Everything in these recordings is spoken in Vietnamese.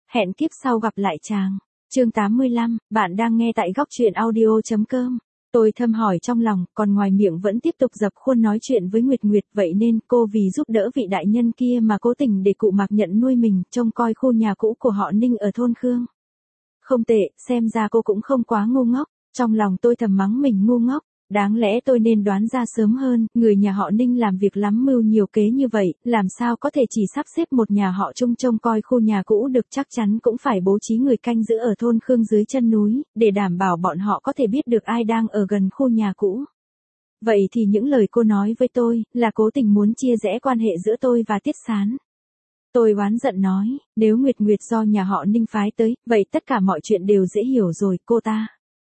Hẹn kiếp sau gặp lại chàng. Chương 85, bạn đang nghe tại góc truyện audio.com. Tôi thầm hỏi trong lòng, còn ngoài miệng vẫn tiếp tục dập khuôn nói chuyện với Nguyệt Nguyệt, vậy nên cô vì giúp đỡ vị đại nhân kia mà cố tình để cụ Mạc nhận nuôi mình, trông coi khu nhà cũ của họ Ninh ở thôn Khương. Không tệ, xem ra cô cũng không quá ngu ngốc. Trong lòng tôi thầm mắng mình ngu ngốc. Đáng lẽ tôi nên đoán ra sớm hơn, người nhà họ Ninh làm việc lắm mưu nhiều kế như vậy, làm sao có thể chỉ sắp xếp một nhà họ chung trông coi khu nhà cũ được, chắc chắn cũng phải bố trí người canh giữ ở thôn Khương dưới chân núi, để đảm bảo bọn họ có thể biết được ai đang ở gần khu nhà cũ. Vậy thì những lời cô nói với tôi, là cố tình muốn chia rẽ quan hệ giữa tôi và Tiết Sán. Tôi oán giận nói, nếu Nguyệt Nguyệt do nhà họ Ninh phái tới, vậy tất cả mọi chuyện đều dễ hiểu rồi, cô ta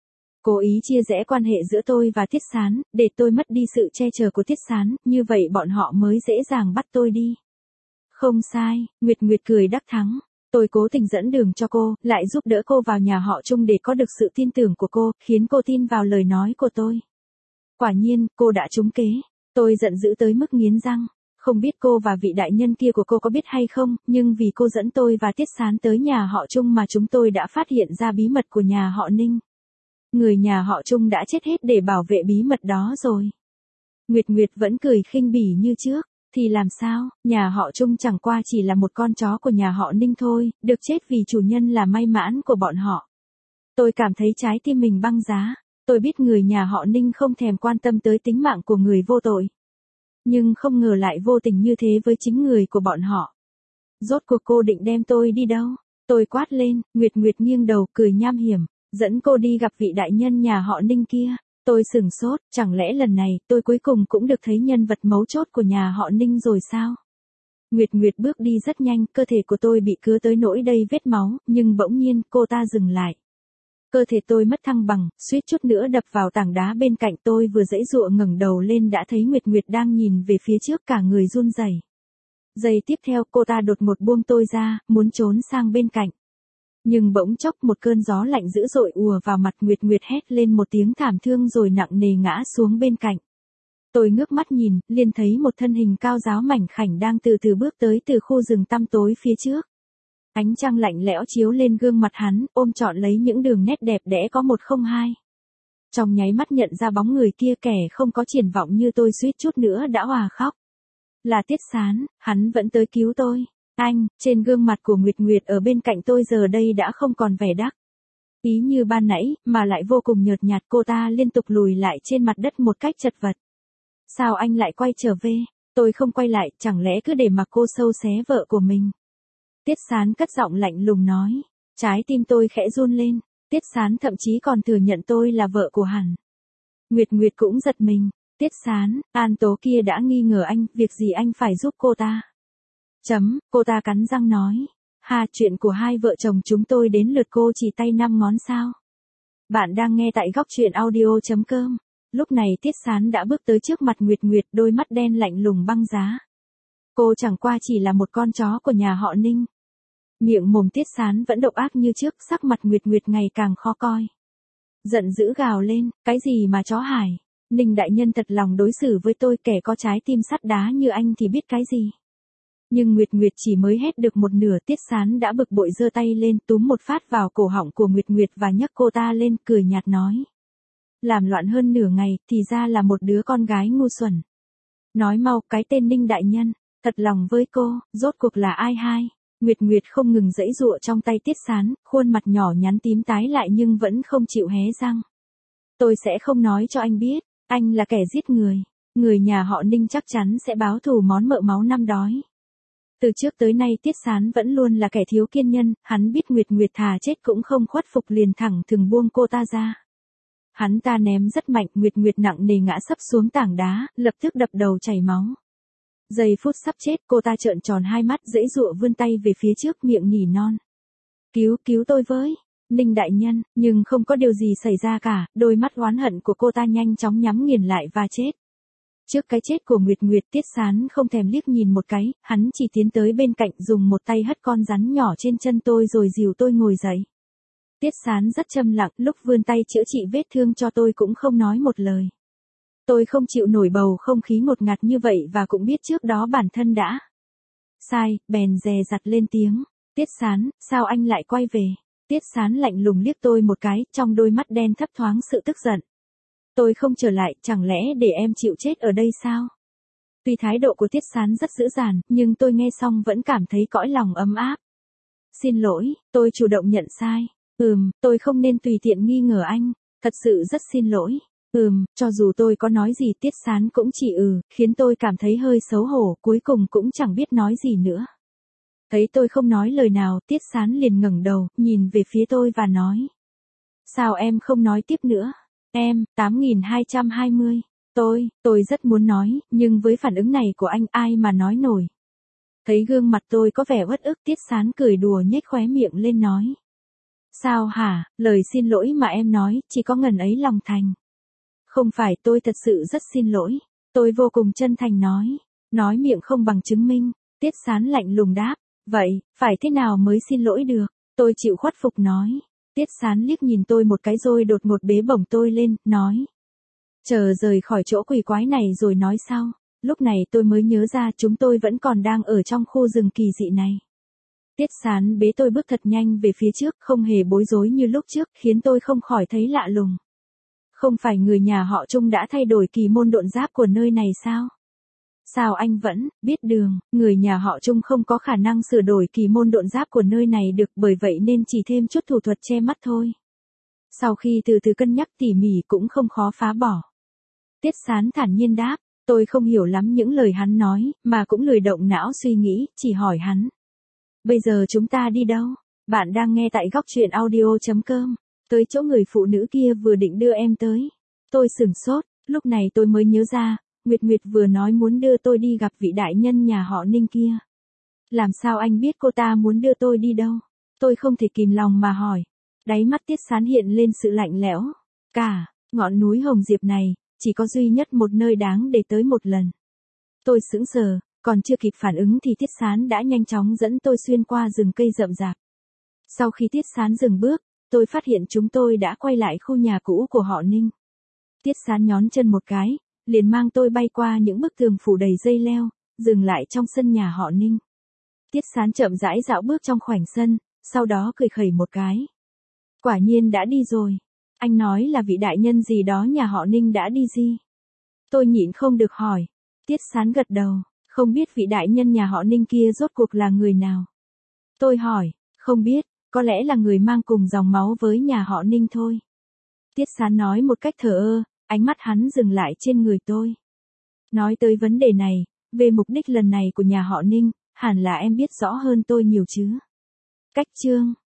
cố ý chia rẽ quan hệ giữa tôi và Tiết Sán, để tôi mất đi sự che chở của Tiết Sán, như vậy bọn họ mới dễ dàng bắt tôi đi. Không sai, Nguyệt Nguyệt cười đắc thắng. Tôi cố tình dẫn đường cho cô, lại giúp đỡ cô vào nhà họ chung để có được sự tin tưởng của cô, khiến cô tin vào lời nói của tôi. Quả nhiên, cô đã trúng kế. Tôi giận dữ tới mức nghiến răng. Không biết cô và vị đại nhân kia của cô có biết hay không, nhưng vì cô dẫn tôi và Tiết Sán tới nhà họ chung mà chúng tôi đã phát hiện ra bí mật của nhà họ Ninh. Người nhà họ Trung đã chết hết để bảo vệ bí mật đó rồi. Nguyệt Nguyệt vẫn cười khinh bỉ như trước. Thì làm sao, nhà họ Trung chẳng qua chỉ là một con chó của nhà họ Ninh thôi, được chết vì chủ nhân là may mắn của bọn họ. Tôi cảm thấy trái tim mình băng giá. Tôi biết người nhà họ Ninh không thèm quan tâm tới tính mạng của người vô tội. Nhưng không ngờ lại vô tình như thế với chính người của bọn họ. Rốt cuộc cô định đem tôi đi đâu? Tôi quát lên, Nguyệt Nguyệt nghiêng đầu cười nham hiểm. Dẫn cô đi gặp vị đại nhân nhà họ Ninh kia. Tôi sửng sốt, chẳng lẽ lần này tôi cuối cùng cũng được thấy nhân vật mấu chốt của nhà họ Ninh rồi sao? Nguyệt Nguyệt bước đi rất nhanh, cơ thể của tôi bị cứa tới nỗi đầy vết máu, nhưng bỗng nhiên cô ta dừng lại. Cơ thể tôi mất thăng bằng, suýt chút nữa đập vào tảng đá bên cạnh. Tôi vừa giãy giụa ngẩng đầu lên đã thấy Nguyệt Nguyệt đang nhìn về phía trước, cả người run rẩy. Giây tiếp theo cô ta đột ngột buông tôi ra, muốn trốn sang bên cạnh. Nhưng bỗng chốc một cơn gió lạnh dữ dội ùa vào mặt. Nguyệt Nguyệt hét lên một tiếng thảm thương rồi nặng nề ngã xuống bên cạnh. Tôi ngước mắt nhìn, liền thấy một thân hình cao ráo mảnh khảnh đang từ từ bước tới từ khu rừng tăm tối phía trước. Ánh trăng lạnh lẽo chiếu lên gương mặt hắn, ôm trọn lấy những đường nét đẹp đẽ có một không hai. Trong nháy mắt nhận ra bóng người kia, kẻ không có triển vọng như tôi suýt chút nữa đã òa khóc. Là Tiết Sán, hắn vẫn tới cứu tôi. Anh, trên gương mặt của Nguyệt Nguyệt ở bên cạnh tôi giờ đây đã không còn vẻ đắc ý như ban nãy, mà lại vô cùng nhợt nhạt. Cô ta liên tục lùi lại trên mặt đất một cách chật vật. Sao anh lại quay trở về? Tôi không quay lại, chẳng lẽ cứ để mặc cô sâu xé vợ của mình? Tiết Sán cất giọng lạnh lùng nói. Trái tim tôi khẽ run lên. Tiết Sán thậm chí còn thừa nhận tôi là vợ của hắn. Nguyệt Nguyệt cũng giật mình. Tiết Sán, An Tố kia đã nghi ngờ anh, việc gì anh phải giúp cô ta? Cô ta cắn răng nói. Chuyện của hai vợ chồng chúng tôi đến lượt cô chỉ tay 5 ngón sao? Bạn đang nghe tại góc truyện audio.com. Lúc này Tiết Sán đã bước tới trước mặt Nguyệt Nguyệt, đôi mắt đen lạnh lùng băng giá. Cô chẳng qua chỉ là một con chó của nhà họ Ninh. Miệng mồm Tiết Sán vẫn độc ác như trước, sắc mặt Nguyệt Nguyệt ngày càng khó coi. Giận dữ gào lên, cái gì mà chó hải? Ninh đại nhân thật lòng đối xử với tôi, kẻ có trái tim sắt đá như anh thì biết cái gì? Nhưng Nguyệt Nguyệt chỉ mới hét được một nửa, Tiết Sán đã bực bội giơ tay lên túm một phát vào cổ họng của Nguyệt Nguyệt và nhấc cô ta lên, cười nhạt nói. Làm loạn hơn nửa ngày, thì ra là một đứa con gái ngu xuẩn. Nói mau, cái tên Ninh đại nhân, thật lòng với cô, rốt cuộc là ai hai? Nguyệt Nguyệt không ngừng giãy giụa trong tay Tiết Sán, khuôn mặt nhỏ nhắn tím tái lại nhưng vẫn không chịu hé răng. Tôi sẽ không nói cho anh biết, anh là kẻ giết người. Người nhà họ Ninh chắc chắn sẽ báo thù món mợ máu năm đói. Từ trước tới nay Tiết Sán vẫn luôn là kẻ thiếu kiên nhân, hắn biết Nguyệt Nguyệt thà chết cũng không khuất phục, liền thẳng thừng buông cô ta ra. Hắn ta ném rất mạnh, Nguyệt Nguyệt nặng nề ngã sấp xuống tảng đá, lập tức đập đầu chảy máu. Giây phút sắp chết, cô ta trợn tròn hai mắt, giãy giụa vươn tay về phía trước, miệng nỉ non. Cứu tôi với, Ninh đại nhân, nhưng không có điều gì xảy ra cả, đôi mắt oán hận của cô ta nhanh chóng nhắm nghiền lại và chết. Trước cái chết của Nguyệt Nguyệt, Tiết Sán không thèm liếc nhìn một cái, hắn chỉ tiến tới bên cạnh, dùng một tay hất con rắn nhỏ trên chân tôi rồi dìu tôi ngồi dậy. Tiết Sán rất châm lặng, lúc vươn tay chữa trị vết thương cho tôi cũng không nói một lời. Tôi không chịu nổi bầu không khí ngột ngạt như vậy và cũng biết trước đó bản thân đã sai, bèn dè dặt lên tiếng. Tiết Sán, sao anh lại quay về? Tiết Sán lạnh lùng liếc tôi một cái, trong đôi mắt đen thấp thoáng sự tức giận. Tôi không trở lại, chẳng lẽ để em chịu chết ở đây sao? Tuy thái độ của Tiết Sán rất dữ dằn, nhưng tôi nghe xong vẫn cảm thấy cõi lòng ấm áp. Xin lỗi, tôi chủ động nhận sai. Tôi không nên tùy tiện nghi ngờ anh. Thật sự rất xin lỗi. Cho dù tôi có nói gì Tiết Sán cũng chỉ khiến tôi cảm thấy hơi xấu hổ, cuối cùng cũng chẳng biết nói gì nữa. Thấy tôi không nói lời nào, Tiết Sán liền ngẩng đầu, nhìn về phía tôi và nói. Sao em không nói tiếp nữa? Em, 8220. Tôi rất muốn nói, nhưng với phản ứng này của anh ai mà nói nổi. Thấy gương mặt tôi có vẻ uất ức, Tiết Sán cười đùa nhếch khóe miệng lên nói. Sao hả, lời xin lỗi mà em nói, chỉ có ngần ấy lòng thành. Không phải, tôi thật sự rất xin lỗi. Tôi vô cùng chân thành nói. Nói miệng không bằng chứng minh. Tiết Sán lạnh lùng đáp. Vậy, phải thế nào mới xin lỗi được? Tôi chịu khuất phục nói. Tiết Sán liếc nhìn tôi một cái rồi đột ngột bế bổng tôi lên, nói. Chờ rời khỏi chỗ quỷ quái này rồi nói sau. Lúc này tôi mới nhớ ra chúng tôi vẫn còn đang ở trong khu rừng kỳ dị này. Tiết Sán bế tôi bước thật nhanh về phía trước, không hề bối rối như lúc trước, khiến tôi không khỏi thấy lạ lùng. Không phải người nhà họ Trung đã thay đổi kỳ môn độn giáp của nơi này sao? Sao anh vẫn biết đường? Người nhà họ Trung không có khả năng sửa đổi kỳ môn độn giáp của nơi này được, bởi vậy nên chỉ thêm chút thủ thuật che mắt thôi. Sau khi từ từ cân nhắc tỉ mỉ cũng không khó phá bỏ. Tiết Sán thản nhiên đáp, tôi không hiểu lắm những lời hắn nói, mà cũng lười động não suy nghĩ, chỉ hỏi hắn. Bây giờ chúng ta đi đâu? Bạn đang nghe tại góc truyện audio.com. Tới chỗ người phụ nữ kia vừa định đưa em tới. Tôi sửng sốt, lúc này tôi mới nhớ ra, Nguyệt Nguyệt vừa nói muốn đưa tôi đi gặp vị đại nhân nhà họ Ninh kia. Làm sao anh biết cô ta muốn đưa tôi đi đâu? Tôi không thể kìm lòng mà hỏi. Đáy mắt Tiết Sán hiện lên sự lạnh lẽo. Cả ngọn núi Hồng Diệp này, chỉ có duy nhất một nơi đáng để tới một lần. Tôi sững sờ, còn chưa kịp phản ứng thì Tiết Sán đã nhanh chóng dẫn tôi xuyên qua rừng cây rậm rạp. Sau khi Tiết Sán dừng bước, tôi phát hiện chúng tôi đã quay lại khu nhà cũ của họ Ninh. Tiết Sán nhón chân một cái, liền mang tôi bay qua những bức tường phủ đầy dây leo, dừng lại trong sân nhà họ Ninh. Tiết Sán chậm rãi dạo bước trong khoảnh sân, sau đó cười khẩy một cái. Quả nhiên đã đi rồi. Anh nói là vị đại nhân gì đó nhà họ Ninh đã đi gì? Tôi nhịn không được hỏi. Tiết Sán gật đầu, không biết vị đại nhân nhà họ Ninh kia rốt cuộc là người nào. Tôi hỏi, không biết, có lẽ là người mang cùng dòng máu với nhà họ Ninh thôi. Tiết Sán nói một cách thờ ơ, ánh mắt hắn dừng lại trên người tôi. Nói tới vấn đề này, về mục đích lần này của nhà họ Ninh, hẳn là em biết rõ hơn tôi nhiều chứ. Cách chương